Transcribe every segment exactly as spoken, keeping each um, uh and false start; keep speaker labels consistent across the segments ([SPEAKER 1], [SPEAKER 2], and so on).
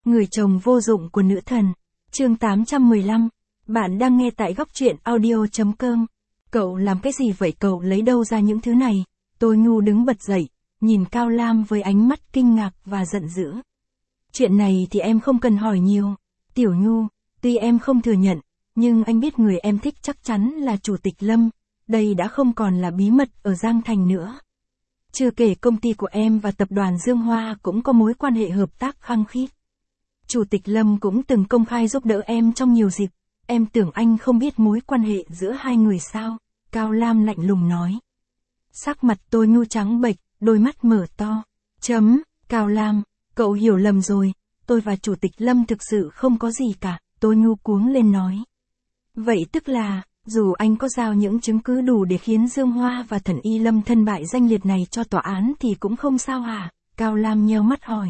[SPEAKER 1] Người chồng vô dụng của nữ thần. Chương tám trăm mười lăm. Bạn đang nghe tại góc truyện audio chấm com. Cậu làm cái gì vậy, cậu lấy đâu ra những thứ này? Tôi Nhu đứng bật dậy, nhìn Cao Lam với ánh mắt kinh ngạc và giận dữ. Chuyện này thì em không cần hỏi nhiều. Tiểu Nhu, tuy em không thừa nhận, nhưng anh biết người em thích chắc chắn là Chủ tịch Lâm. Đây đã không còn là bí mật ở Giang Thành nữa. Chưa kể công ty của em và tập đoàn Dương Hoa cũng có mối quan hệ hợp tác khăng khít. Chủ tịch Lâm cũng từng công khai giúp đỡ em trong nhiều dịp. Em tưởng anh không biết mối quan hệ giữa hai người sao? Cao Lam lạnh lùng nói. Sắc mặt Tôi Nhu trắng bệch, đôi mắt mở to. Chấm, Cao Lam, cậu hiểu lầm rồi, tôi và Chủ tịch Lâm thực sự không có gì cả, Tôi Nhu cuống lên nói. Vậy tức là, dù anh có giao những chứng cứ đủ để khiến Dương Hoa và Thần Y Lâm thân bại danh liệt này cho tòa án thì cũng không sao hả? Cao Lam nheo mắt hỏi.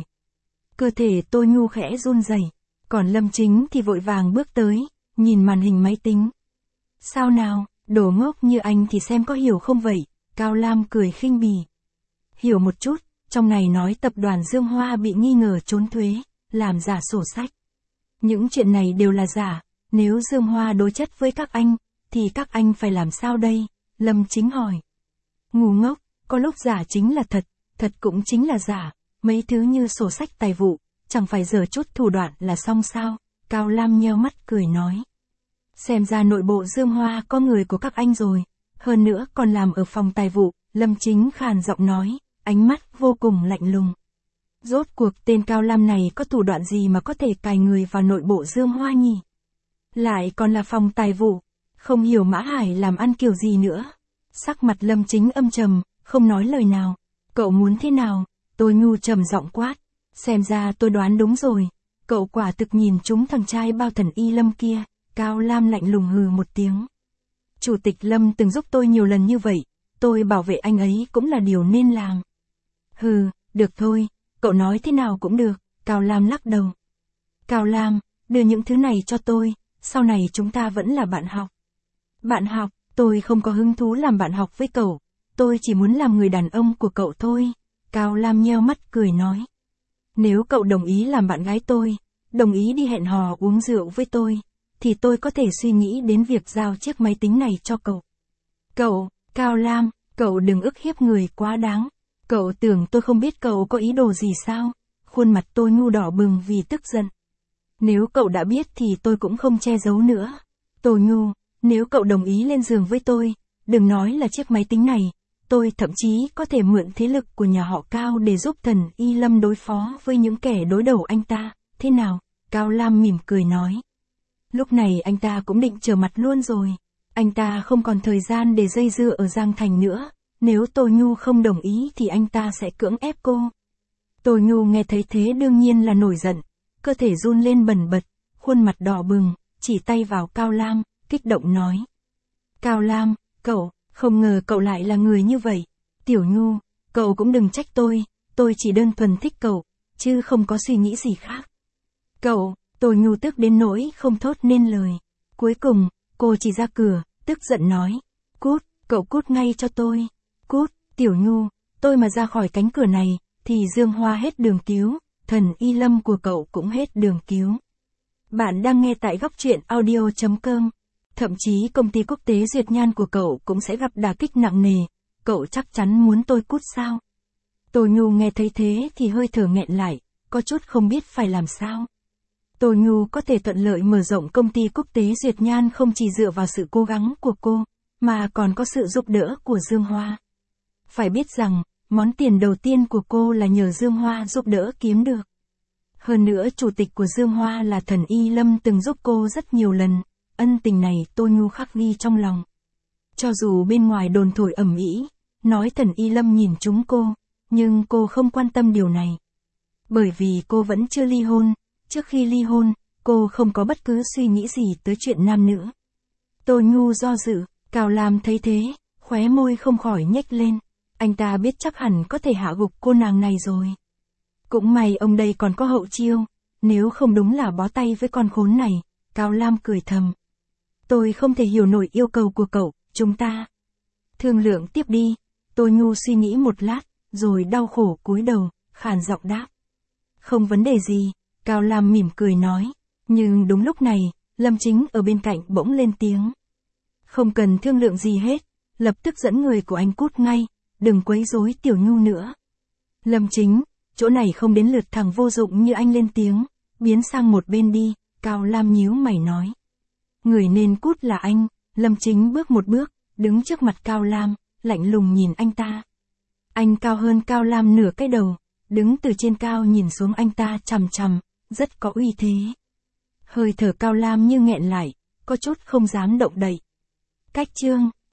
[SPEAKER 1] Cơ thể Tôi Nhu khẽ run rẩy, còn Lâm Chính thì vội vàng bước tới, nhìn màn hình máy tính. Sao nào, đồ ngốc như anh thì xem có hiểu không vậy? Cao Lam cười khinh bỉ. Hiểu một chút, trong này nói tập đoàn Dương Hoa bị nghi ngờ trốn thuế, làm giả sổ sách. Những chuyện này đều là giả, nếu Dương Hoa đối chất với các anh, thì các anh phải làm sao đây? Lâm Chính hỏi. Ngu ngốc, có lúc giả chính là thật, thật cũng chính là giả, mấy thứ như sổ sách tài vụ, chẳng phải giở chút thủ đoạn là xong sao? Cao Lam nheo mắt cười nói. Xem ra nội bộ Dương Hoa có người của các anh rồi, hơn nữa còn làm ở phòng tài vụ, Lâm Chính khàn giọng nói, ánh mắt vô cùng lạnh lùng. Rốt cuộc tên Cao Lam này có thủ đoạn gì mà có thể cài người vào nội bộ Dương Hoa nhỉ? Lại còn là phòng tài vụ, không hiểu Mã Hải làm ăn kiểu gì nữa. Sắc mặt Lâm Chính âm trầm, không nói lời nào. Cậu muốn thế nào? Tôi Nhu trầm giọng quát. Xem ra tôi đoán đúng rồi. Cậu quả thực nhìn trúng thằng trai bao Thần Y Lâm kia. Cao Lam lạnh lùng hừ một tiếng. Chủ tịch Lâm từng giúp tôi nhiều lần như vậy. Tôi bảo vệ anh ấy cũng là điều nên làm. Hừ, được thôi. Cậu nói thế nào cũng được. Cao Lam lắc đầu. Cao Lam, đưa những thứ này cho tôi. Sau này chúng ta vẫn là bạn học. Bạn học, tôi không có hứng thú làm bạn học với cậu. Tôi chỉ muốn làm người đàn ông của cậu thôi. Cao Lam nheo mắt cười nói. Nếu cậu đồng ý làm bạn gái tôi, đồng ý đi hẹn hò uống rượu với tôi, thì tôi có thể suy nghĩ đến việc giao chiếc máy tính này cho cậu. Cậu, Cao Lam, cậu đừng ức hiếp người quá đáng. Cậu tưởng tôi không biết cậu có ý đồ gì sao? Khuôn mặt Tôi Nhu đỏ bừng vì tức giận. Nếu cậu đã biết thì tôi cũng không che giấu nữa. Tôi Nhu, nếu cậu đồng ý lên giường với tôi, đừng nói là chiếc máy tính này, tôi thậm chí có thể mượn thế lực của nhà họ Cao để giúp Thần Y Lâm đối phó với những kẻ đối đầu anh ta, thế nào? Cao Lam mỉm cười nói. Lúc này anh ta cũng định trở mặt luôn rồi. Anh ta không còn thời gian để dây dưa ở Giang Thành nữa, nếu Tôi Nhu không đồng ý thì anh ta sẽ cưỡng ép cô. Tôi Nhu nghe thấy thế đương nhiên là nổi giận, cơ thể run lên bần bật, khuôn mặt đỏ bừng, chỉ tay vào Cao Lam, kích động nói. Cao Lam, cậu, không ngờ cậu lại là người như vậy. Tiểu Nhu, cậu cũng đừng trách tôi, tôi chỉ đơn thuần thích cậu, chứ không có suy nghĩ gì khác. Cậu, Tôi Nhu tức đến nỗi không thốt nên lời. Cuối cùng, cô chỉ ra cửa, tức giận nói. Cút, cậu cút ngay cho tôi. Cút, Tiểu Nhu, tôi mà ra khỏi cánh cửa này, thì Dương Hoa hết đường cứu, Thần Y Lâm của cậu cũng hết đường cứu. Bạn đang nghe tại góc truyện audio chấm com. Thậm chí công ty quốc tế Duyệt Nhan của cậu cũng sẽ gặp đả kích nặng nề. Cậu chắc chắn muốn tôi cút sao? Tôi Nhu nghe thấy thế thì hơi thở nghẹn lại, có chút không biết phải làm sao. Tôi Nhu có thể thuận lợi mở rộng công ty quốc tế Duyệt Nhan không chỉ dựa vào sự cố gắng của cô, mà còn có sự giúp đỡ của Dương Hoa. Phải biết rằng, món tiền đầu tiên của cô là nhờ Dương Hoa giúp đỡ kiếm được. Hơn nữa chủ tịch của Dương Hoa là Thần Y Lâm từng giúp cô rất nhiều lần, ân tình này Tôi Nhu khắc ghi trong lòng. Cho dù bên ngoài đồn thổi ầm ĩ, nói Thần Y Lâm nhìn trúng cô, nhưng cô không quan tâm điều này. Bởi vì cô vẫn chưa ly hôn, trước khi ly hôn, cô không có bất cứ suy nghĩ gì tới chuyện nam nữ. Tôi Nhu do dự, Cao Lam thấy thế, khóe môi không khỏi nhếch lên. Anh ta biết chắc hẳn có thể hạ gục cô nàng này rồi. Cũng may ông đây còn có hậu chiêu, nếu không đúng là bó tay với con khốn này. Cao Lam cười thầm. Tôi không thể hiểu nổi yêu cầu của cậu, chúng ta thương lượng tiếp đi. Tôi Nhu suy nghĩ một lát, rồi đau khổ cúi đầu, khàn giọng đáp. Không vấn đề gì. Cao Lam mỉm cười nói. Nhưng đúng lúc này, Lâm Chính ở bên cạnh bỗng lên tiếng. Không cần thương lượng gì hết, lập tức dẫn người của anh cút ngay, đừng quấy rối Tiểu Nhu nữa. Lâm Chính, chỗ này không đến lượt thằng vô dụng như anh lên tiếng, biến sang một bên đi, Cao Lam nhíu mày nói. Người nên cút là anh. Lâm Chính bước một bước, đứng trước mặt Cao Lam, lạnh lùng nhìn anh ta. Anh cao hơn Cao Lam nửa cái đầu, đứng từ trên cao nhìn xuống anh ta chằm chằm, rất có uy thế. Hơi thở Cao Lam như nghẹn lại, có chút không dám động đậy. Cách chương